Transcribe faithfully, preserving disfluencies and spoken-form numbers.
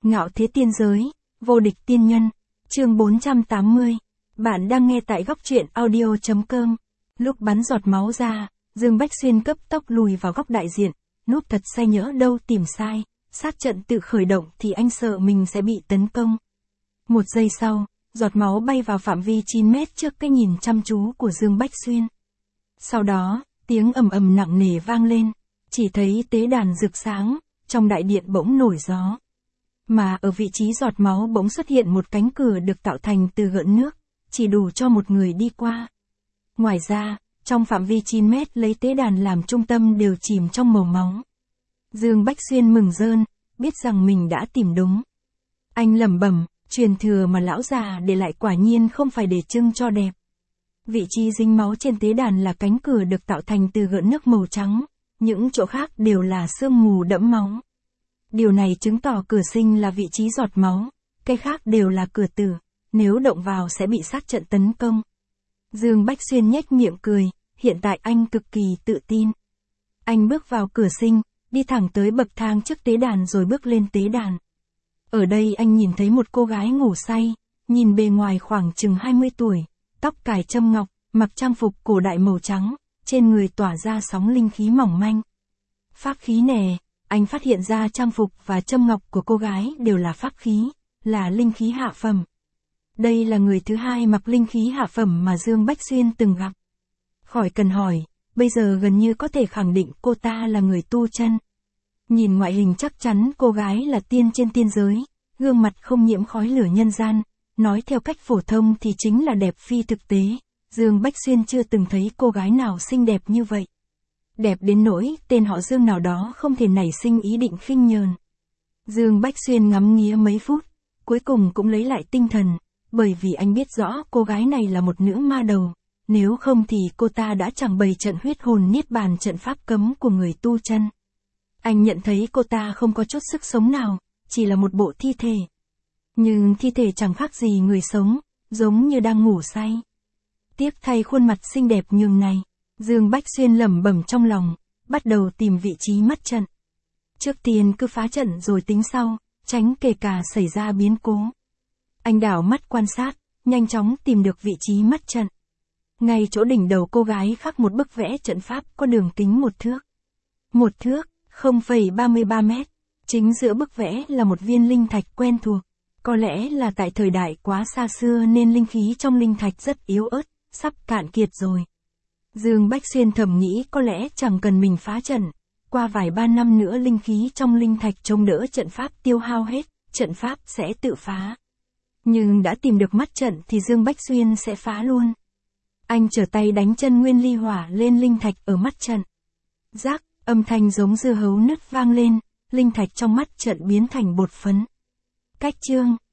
Ngạo thế tiên giới, vô địch tiên nhân, chương bốn trăm tám mươi. Bạn đang nghe tại góc truyện audio chấm com. Lúc bắn giọt máu ra, Dương Bách Xuyên cấp tốc lùi vào góc đại diện, núp thật say nhỡ đâu tìm sai, sát trận tự khởi động thì anh sợ mình sẽ bị tấn công. Một giây sau, giọt máu bay vào phạm vi chín mét trước cái nhìn chăm chú của Dương Bách Xuyên. Sau đó, tiếng ầm ầm nặng nề vang lên, chỉ thấy tế đàn rực sáng, trong đại điện bỗng nổi gió. Mà ở vị trí giọt máu bỗng xuất hiện một cánh cửa được tạo thành từ gợn nước, chỉ đủ cho một người đi qua. Ngoài ra, trong phạm vi chín mét lấy tế đàn làm trung tâm đều chìm trong màu máu. Dương Bách Xuyên mừng rơn, biết rằng mình đã tìm đúng. Anh lẩm bẩm, truyền thừa mà lão già để lại quả nhiên không phải để trưng cho đẹp. Vị trí dính máu trên tế đàn là cánh cửa được tạo thành từ gợn nước màu trắng, những chỗ khác đều là sương mù đẫm máu. Điều này chứng tỏ cửa sinh là vị trí giọt máu, cái khác đều là cửa tử, nếu động vào sẽ bị sát trận tấn công. Dương Bách Xuyên nhếch miệng cười, hiện tại anh cực kỳ tự tin. Anh bước vào cửa sinh, đi thẳng tới bậc thang trước tế đàn rồi bước lên tế đàn. Ở đây anh nhìn thấy một cô gái ngủ say, nhìn bề ngoài khoảng chừng hai mươi tuổi, tóc cài châm ngọc, mặc trang phục cổ đại màu trắng, trên người tỏa ra sóng linh khí mỏng manh. Pháp khí nè, anh phát hiện ra trang phục và châm ngọc của cô gái đều là pháp khí, là linh khí hạ phẩm. Đây là người thứ hai mặc linh khí hạ phẩm mà Dương Bách Xuyên từng gặp. Khỏi cần hỏi, bây giờ gần như có thể khẳng định cô ta là người tu chân. Nhìn ngoại hình chắc chắn cô gái là tiên trên tiên giới, gương mặt không nhiễm khói lửa nhân gian, nói theo cách phổ thông thì chính là đẹp phi thực tế. Dương Bách Xuyên chưa từng thấy cô gái nào xinh đẹp như vậy. Đẹp đến nỗi tên họ Dương nào đó không thể nảy sinh ý định khinh nhờn. Dương Bách Xuyên ngắm nghía mấy phút, cuối cùng cũng lấy lại tinh thần, bởi vì anh biết rõ cô gái này là một nữ ma đầu, nếu không thì cô ta đã chẳng bày trận huyết hồn niết bàn trận pháp cấm của người tu chân. Anh nhận thấy cô ta không có chút sức sống nào, chỉ là một bộ thi thể. Nhưng thi thể chẳng khác gì người sống, giống như đang ngủ say. Tiếc thay khuôn mặt xinh đẹp nhường này, Dương Bách Xuyên lẩm bẩm trong lòng, bắt đầu tìm vị trí mắt trận. Trước tiên cứ phá trận rồi tính sau, tránh kể cả xảy ra biến cố. Anh đảo mắt quan sát, nhanh chóng tìm được vị trí mắt trận. Ngay chỗ đỉnh đầu cô gái khắc một bức vẽ trận pháp có đường kính một thước. Một thước, không phẩy ba mươi ba mét. Chính giữa bức vẽ là một viên linh thạch quen thuộc. Có lẽ là tại thời đại quá xa xưa nên linh khí trong linh thạch rất yếu ớt, sắp cạn kiệt rồi. Dương Bách Xuyên thầm nghĩ có lẽ chẳng cần mình phá trận, qua vài ba năm nữa linh khí trong linh thạch chống đỡ trận pháp tiêu hao hết, trận pháp sẽ tự phá. Nhưng đã tìm được mắt trận thì Dương Bách Xuyên sẽ phá luôn. Anh trở tay đánh chân nguyên ly hỏa lên linh thạch ở mắt trận. Rác, âm thanh giống dưa hấu nứt vang lên, linh thạch trong mắt trận biến thành bột phấn. Cách chương